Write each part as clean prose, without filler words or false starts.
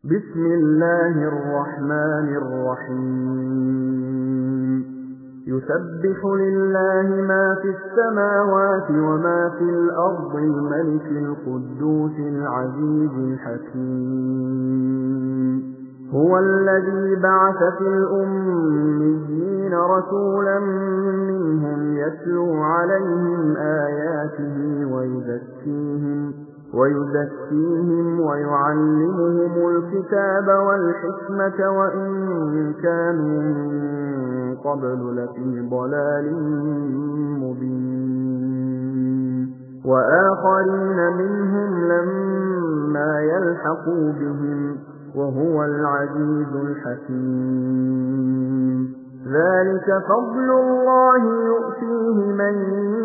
بسم الله الرحمن الرحيم يسبح لله ما في السماوات وما في الأرض الملك القدوس العزيز الحكيم هو الذي بعث في الأميين رسولا منهم يتلو عليهم آياته ويزكيهم ويعلمهم الكتاب والحكمة وإن كانوا من قبل لفي ضلال مبين وآخرين منهم لما يلحقوا بهم وهو العزيز الحكيم ذلك فضل الله يؤتيه من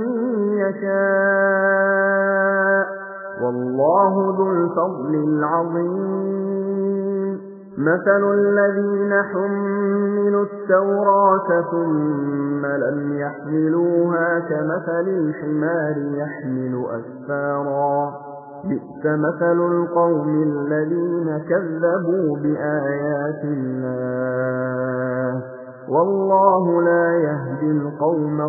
يشاء والله ذو الفضل العظيم مثل الذين حملوا التوراة ثم لم يحملوها كمثل الحمار يحمل أسفارا بئس مثل القوم الذين كذبوا بآيات الله والله لا يهدي القوم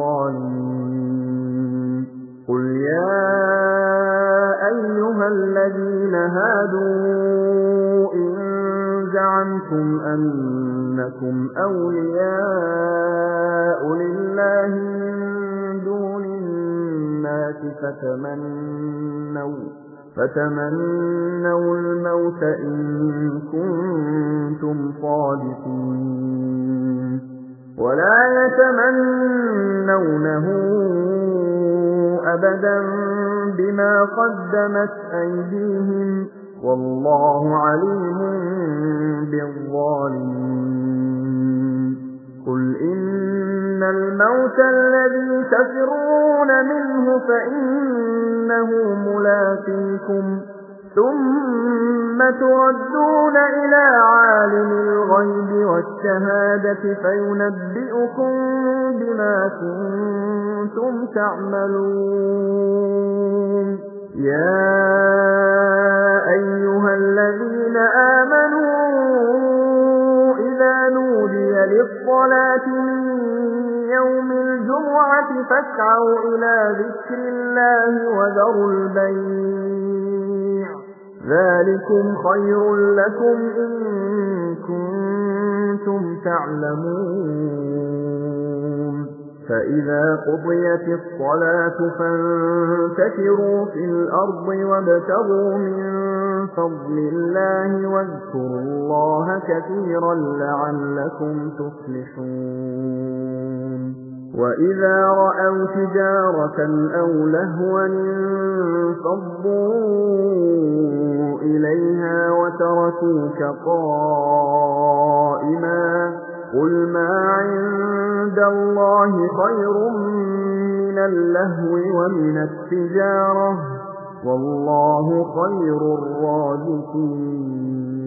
الظالمين قل يا أيها الذين هادوا إن زعمتم أنكم أولياء لله من دون الناس فتمنوا الموت إن كنتم صادقين ولا يتمنونه أبدا بما قدمت أيديهم والله عليم بالظالمين قل إن الموت الذي تفرون منه فإنه ملاقيكم ثم تردون إلى عالم الغيب والشهادة فينبئكم بما كنتم تعملون يا أيها الذين آمنوا إذا نودي للصلاة من يوم الجمعة فاسعوا إلى ذكر الله وذروا البيع ذلكم خير لكم إن كنتم تعلمون فإذا قضيت الصلاة فانتشروا في الأرض وابتغوا من فضل الله واذكروا الله كثيرا لعلكم تفلحون وإذا رأوا تجارة أو لهوا انفضوا إليها وتركوك قائما قل ما عند الله خير من اللهو ومن التجارة والله خير الرازقين